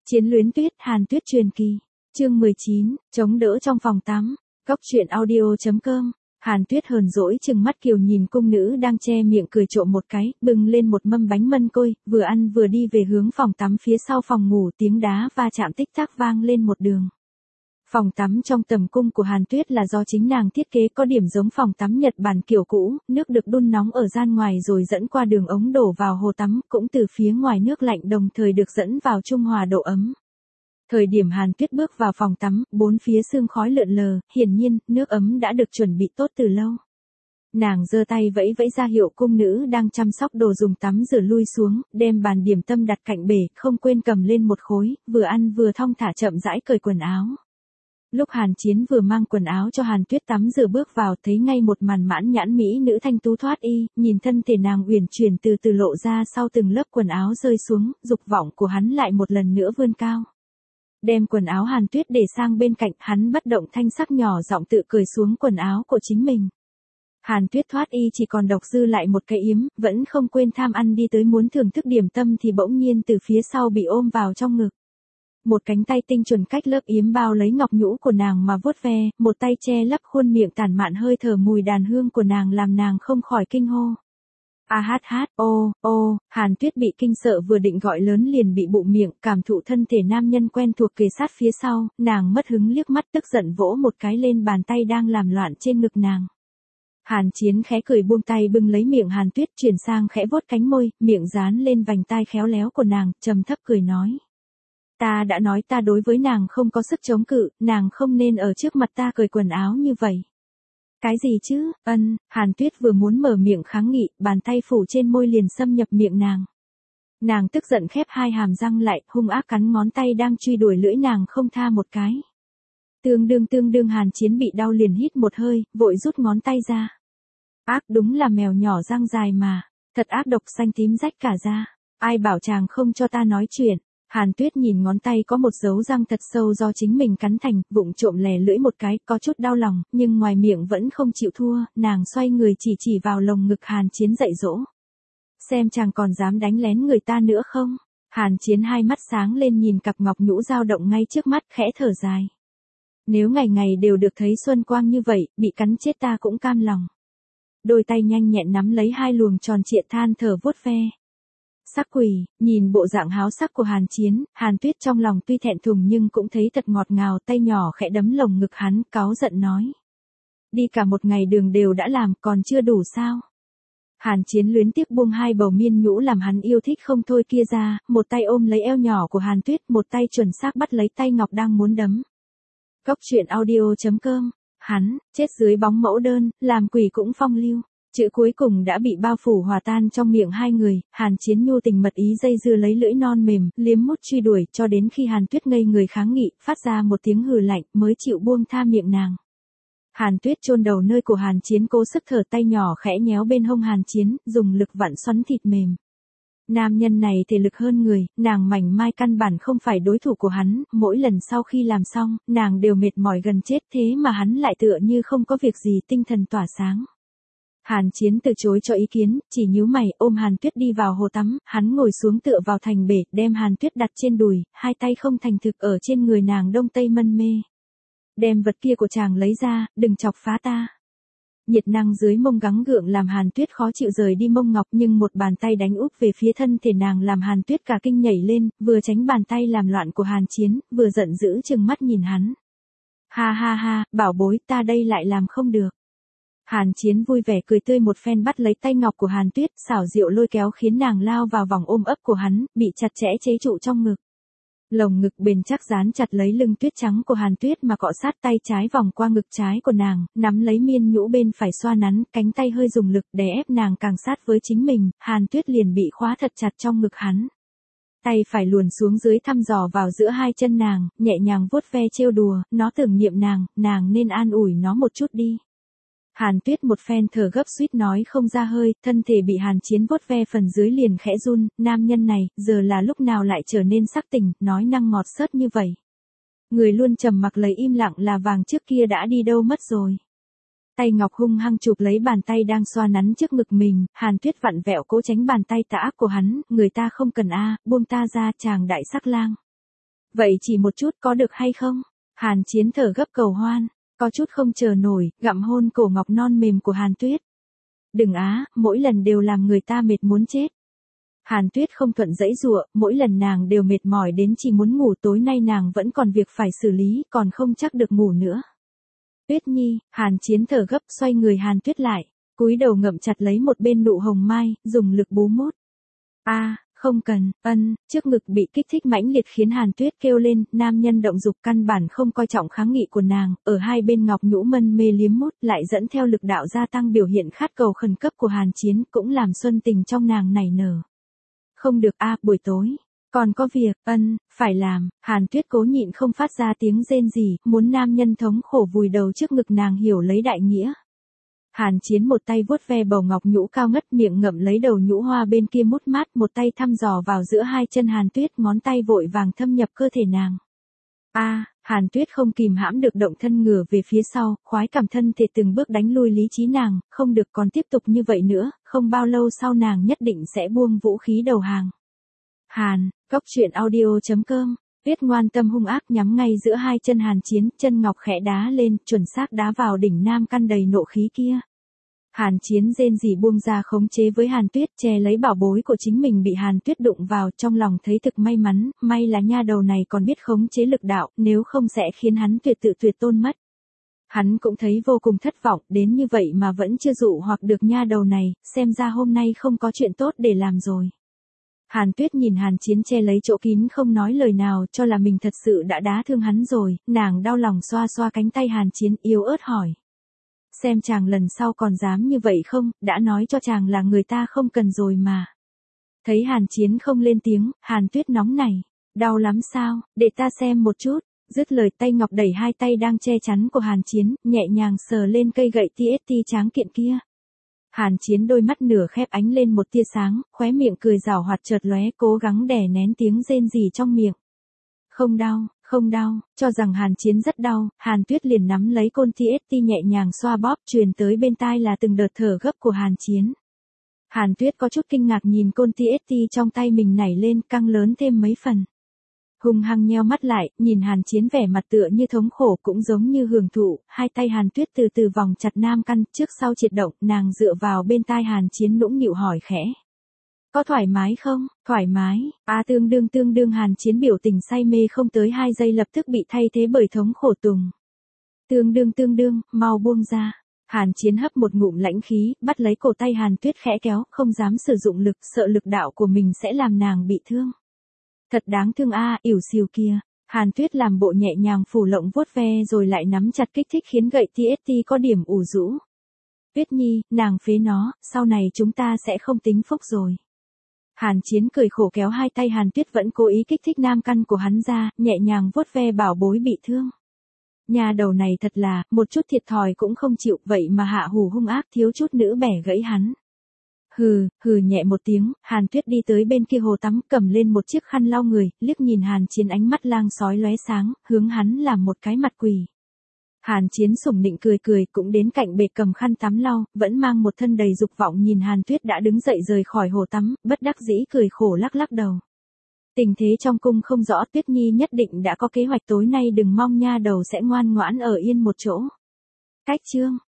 Chiến luyến tuyết, Hàn Tuyết truyền kỳ. Chương 19, chống đỡ trong phòng tắm. Góc truyện audio.com. Hàn Tuyết hờn dỗi chừng mắt kiều nhìn cung nữ đang che miệng cười trộm một cái, bưng lên một mâm bánh mân côi, vừa ăn vừa đi về hướng phòng tắm phía sau phòng ngủ, tiếng đá va chạm tích tắc vang lên một đường. Phòng tắm trong tầm cung của Hàn Tuyết là do chính nàng thiết kế, có điểm giống phòng tắm Nhật Bản kiểu cũ, nước được đun nóng ở gian ngoài rồi dẫn qua đường ống đổ vào hồ tắm, cũng từ phía ngoài nước lạnh đồng thời được dẫn vào trung hòa độ ấm. Thời điểm Hàn Tuyết bước vào phòng tắm, bốn phía sương khói lượn lờ, hiển nhiên, nước ấm đã được chuẩn bị tốt từ lâu. Nàng giơ tay vẫy vẫy ra hiệu cung nữ đang chăm sóc đồ dùng tắm rửa lui xuống, đem bàn điểm tâm đặt cạnh bể, không quên cầm lên một khối, vừa ăn vừa thong thả chậm rãi cởi quần áo. Lúc Hàn Chiến vừa mang quần áo cho Hàn Tuyết tắm rửa bước vào, thấy ngay một màn mãn nhãn mỹ nữ thanh tú thoát y, nhìn thân thể nàng uyển chuyển từ từ lộ ra sau từng lớp quần áo rơi xuống, dục vọng của hắn lại một lần nữa vươn cao. Đem quần áo Hàn Tuyết để sang bên cạnh, hắn bất động thanh sắc nhỏ giọng tự cởi xuống quần áo của chính mình. Hàn Tuyết thoát y chỉ còn độc dư lại một cái yếm, vẫn không quên tham ăn đi tới muốn thưởng thức điểm tâm thì bỗng nhiên từ phía sau bị ôm vào trong ngực. Một cánh tay tinh chuẩn cách lớp yếm bao lấy ngọc nhũ của nàng mà vuốt ve, một tay che lấp khuôn miệng tản mạn hơi thở mùi đàn hương của nàng làm nàng không khỏi kinh hô. A hát hát, ô, Hàn Tuyết bị kinh sợ vừa định gọi lớn liền bị bụng miệng, cảm thụ thân thể nam nhân quen thuộc kề sát phía sau, nàng mất hứng liếc mắt tức giận vỗ một cái lên bàn tay đang làm loạn trên ngực nàng. Hàn Chiến khẽ cười buông tay bưng lấy miệng Hàn Tuyết chuyển sang khẽ vuốt cánh môi, miệng dán lên vành tai khéo léo của nàng, trầm thấp cười nói. Ta đã nói ta đối với nàng không có sức chống cự, nàng không nên ở trước mặt ta cởi quần áo như vậy. Cái gì chứ, Hàn Tuyết vừa muốn mở miệng kháng nghị, bàn tay phủ trên môi liền xâm nhập miệng nàng. Nàng tức giận khép hai hàm răng lại, hung ác cắn ngón tay đang truy đuổi lưỡi nàng không tha một cái. Tương đương Hàn Chiến bị đau liền hít một hơi, vội rút ngón tay ra. Ác đúng là mèo nhỏ răng dài mà, thật ác độc xanh tím rách cả da. Ai bảo chàng không cho ta nói chuyện. Hàn Tuyết nhìn ngón tay có một dấu răng thật sâu do chính mình cắn thành, vụng trộm lè lưỡi một cái, có chút đau lòng, nhưng ngoài miệng vẫn không chịu thua, nàng xoay người chỉ vào lồng ngực Hàn Chiến dạy dỗ. Xem chàng còn dám đánh lén người ta nữa không? Hàn Chiến hai mắt sáng lên nhìn cặp ngọc nhũ dao động ngay trước mắt, khẽ thở dài. Nếu ngày ngày đều được thấy xuân quang như vậy, bị cắn chết ta cũng cam lòng. Đôi tay nhanh nhẹn nắm lấy hai luồng tròn trịa than thở vuốt ve. Sắc quỷ, nhìn bộ dạng háo sắc của Hàn Chiến, Hàn Tuyết trong lòng tuy thẹn thùng nhưng cũng thấy thật ngọt ngào, tay nhỏ khẽ đấm lồng ngực hắn, cáu giận nói. Đi cả một ngày đường đều đã làm, còn chưa đủ sao? Hàn Chiến luyến tiếc buông hai bầu miên nhũ làm hắn yêu thích không thôi kia ra, một tay ôm lấy eo nhỏ của Hàn Tuyết, một tay chuẩn xác bắt lấy tay ngọc đang muốn đấm. Góc truyện audio.com. Hắn, chết dưới bóng mẫu đơn, làm quỷ cũng phong lưu. Chữ cuối cùng đã bị bao phủ hòa tan trong miệng hai người, Hàn Chiến nhu tình mật ý dây dưa lấy lưỡi non mềm, liếm mút truy đuổi cho đến khi Hàn Tuyết ngây người kháng nghị, phát ra một tiếng hừ lạnh mới chịu buông tha miệng nàng. Hàn Tuyết chôn đầu nơi của Hàn Chiến cố sức thở, tay nhỏ khẽ nhéo bên hông Hàn Chiến, dùng lực vặn xoắn thịt mềm. Nam nhân này thể lực hơn người, nàng mảnh mai căn bản không phải đối thủ của hắn, mỗi lần sau khi làm xong, nàng đều mệt mỏi gần chết thế mà hắn lại tựa như không có việc gì, tinh thần tỏa sáng. Hàn Chiến từ chối cho ý kiến, chỉ nhíu mày ôm Hàn Tuyết đi vào hồ tắm, hắn ngồi xuống tựa vào thành bể, đem Hàn Tuyết đặt trên đùi, hai tay không thành thực ở trên người nàng đông tây mân mê. Đem vật kia của chàng lấy ra, đừng chọc phá ta. Nhiệt năng dưới mông gắng gượng làm Hàn Tuyết khó chịu rời đi mông ngọc, nhưng một bàn tay đánh úp về phía thân thể nàng làm Hàn Tuyết cả kinh nhảy lên, vừa tránh bàn tay làm loạn của Hàn Chiến, vừa giận dữ trừng mắt nhìn hắn. Ha, bảo bối, ta đây lại làm không được. Hàn Chiến vui vẻ cười tươi một phen bắt lấy tay ngọc của Hàn Tuyết, xảo diệu lôi kéo khiến nàng lao vào vòng ôm ấp của hắn, bị chặt chẽ chế trụ trong ngực. Lồng ngực bền chắc dán chặt lấy lưng tuyết trắng của Hàn Tuyết mà cọ sát, tay trái vòng qua ngực trái của nàng, nắm lấy miên nhũ bên phải xoa nắn, cánh tay hơi dùng lực đè ép nàng càng sát với chính mình, Hàn Tuyết liền bị khóa thật chặt trong ngực hắn. Tay phải luồn xuống dưới thăm dò vào giữa hai chân nàng, nhẹ nhàng vuốt ve trêu đùa, nó tưởng niệm nàng nên an ủi nó một chút đi. Hàn Tuyết một phen thở gấp suýt nói không ra hơi, thân thể bị Hàn Chiến vuốt ve phần dưới liền khẽ run, nam nhân này, giờ là lúc nào lại trở nên sắc tình, nói năng ngọt xớt như vậy. Người luôn trầm mặc lấy im lặng là vàng trước kia đã đi đâu mất rồi. Tay ngọc hung hăng chụp lấy bàn tay đang xoa nắn trước ngực mình, Hàn Tuyết vặn vẹo cố tránh bàn tay tà ác của hắn, người ta không cần buông ta ra, chàng đại sắc lang. Vậy chỉ một chút có được hay không? Hàn Chiến thở gấp cầu hoan, có chút không chờ nổi, gặm hôn cổ ngọc non mềm của Hàn Tuyết. Đừng á, mỗi lần đều làm người ta mệt muốn chết. Hàn Tuyết không thuận dãy dụa, mỗi lần nàng đều mệt mỏi đến chỉ muốn ngủ, tối nay nàng vẫn còn việc phải xử lý, còn không chắc được ngủ nữa. Tuyết Nhi, Hàn Chiến thở gấp xoay người Hàn Tuyết lại, cúi đầu ngậm chặt lấy một bên nụ hồng mai, dùng lực bú mút. Không cần, trước ngực bị kích thích mãnh liệt khiến Hàn Tuyết kêu lên, nam nhân động dục căn bản không coi trọng kháng nghị của nàng, ở hai bên ngọc nhũ mân mê liếm mút lại dẫn theo lực đạo gia tăng biểu hiện khát cầu khẩn cấp của Hàn Chiến, cũng làm xuân tình trong nàng nảy nở. Không được buổi tối, còn có việc, phải làm, Hàn Tuyết cố nhịn không phát ra tiếng rên gì, muốn nam nhân thống khổ vùi đầu trước ngực nàng hiểu lấy đại nghĩa. Hàn Chiến một tay vuốt ve bầu ngọc nhũ cao ngất, miệng ngậm lấy đầu nhũ hoa bên kia mút mát, một tay thăm dò vào giữa hai chân Hàn Tuyết, ngón tay vội vàng thâm nhập cơ thể nàng. Hàn Tuyết không kìm hãm được động thân ngửa về phía sau, khoái cảm thân thể từng bước đánh lui lý trí nàng, không được còn tiếp tục như vậy nữa, không bao lâu sau nàng nhất định sẽ buông vũ khí đầu hàng. Góc truyện audio.com. Tuyết ngoan tâm hung ác nhắm ngay giữa hai chân Hàn Chiến, chân ngọc khẽ đá lên, chuẩn xác đá vào đỉnh nam căn đầy nộ khí kia. Hàn Chiến rên rỉ buông ra khống chế với Hàn Tuyết, che lấy bảo bối của chính mình bị Hàn Tuyết đụng vào, trong lòng thấy thực may mắn, may là nha đầu này còn biết khống chế lực đạo, nếu không sẽ khiến hắn tuyệt tôn mất. Hắn cũng thấy vô cùng thất vọng, đến như vậy mà vẫn chưa dụ hoặc được nha đầu này, xem ra hôm nay không có chuyện tốt để làm rồi. Hàn Tuyết nhìn Hàn Chiến che lấy chỗ kín không nói lời nào, cho là mình thật sự đã đá thương hắn rồi, nàng đau lòng xoa xoa cánh tay Hàn Chiến, yếu ớt hỏi. Xem chàng lần sau còn dám như vậy không, đã nói cho chàng là người ta không cần rồi mà. Thấy Hàn Chiến không lên tiếng, Hàn Tuyết nóng nảy. Đau lắm sao, để ta xem một chút. Dứt lời tay ngọc đẩy hai tay đang che chắn của Hàn Chiến, nhẹ nhàng sờ lên cây gậy TST tráng kiện kia. Hàn Chiến đôi mắt nửa khép ánh lên một tia sáng, khóe miệng cười giảo hoạt chợt lóe, cố gắng đè nén tiếng rên rỉ trong miệng. Không đau, cho rằng Hàn Chiến rất đau, Hàn Tuyết liền nắm lấy côn TST nhẹ nhàng xoa bóp, truyền tới bên tai là từng đợt thở gấp của Hàn Chiến. Hàn Tuyết có chút kinh ngạc nhìn côn TST trong tay mình nảy lên, căng lớn thêm mấy phần. Hung hăng nheo mắt lại, nhìn Hàn Chiến vẻ mặt tựa như thống khổ cũng giống như hưởng thụ, hai tay Hàn Tuyết từ từ vòng chặt nam căn, trước sau triệt động, nàng dựa vào bên tai Hàn Chiến nũng nịu hỏi khẽ. Có thoải mái không? Thoải mái, tương đương Hàn Chiến biểu tình say mê không tới 2 giây lập tức bị thay thế bởi thống khổ tùng. Tương đương, mau buông ra. Hàn Chiến hấp một ngụm lãnh khí, bắt lấy cổ tay Hàn Tuyết khẽ kéo, không dám sử dụng lực, sợ lực đạo của mình sẽ làm nàng bị thương. Thật đáng thương ỉu xìu kia. Hàn Tuyết làm bộ nhẹ nhàng phủ lộng vuốt ve rồi lại nắm chặt kích thích khiến gậy TST có điểm ủ rũ. Tuyết Nhi, nàng phế nó, sau này chúng ta sẽ không tính phúc rồi. Hàn Chiến cười khổ kéo hai tay Hàn Tuyết vẫn cố ý kích thích nam căn của hắn ra, nhẹ nhàng vuốt ve bảo bối bị thương. Nhà đầu này thật là, một chút thiệt thòi cũng không chịu, vậy mà hạ hù hung ác thiếu chút nữa bẻ gãy hắn. Hừ nhẹ một tiếng, Hàn Tuyết đi tới bên kia hồ tắm, cầm lên một chiếc khăn lau người, liếc nhìn Hàn Chiến ánh mắt lang sói lóe sáng, hướng hắn làm một cái mặt quỷ. Hàn Chiến sủng nịnh cười cũng đến cạnh bể cầm khăn tắm lau, vẫn mang một thân đầy dục vọng nhìn Hàn Tuyết đã đứng dậy rời khỏi hồ tắm, bất đắc dĩ cười khổ lắc đầu. Tình thế trong cung không rõ, Tuyết Nhi nhất định đã có kế hoạch, tối nay đừng mong nha đầu sẽ ngoan ngoãn ở yên một chỗ. Cách chương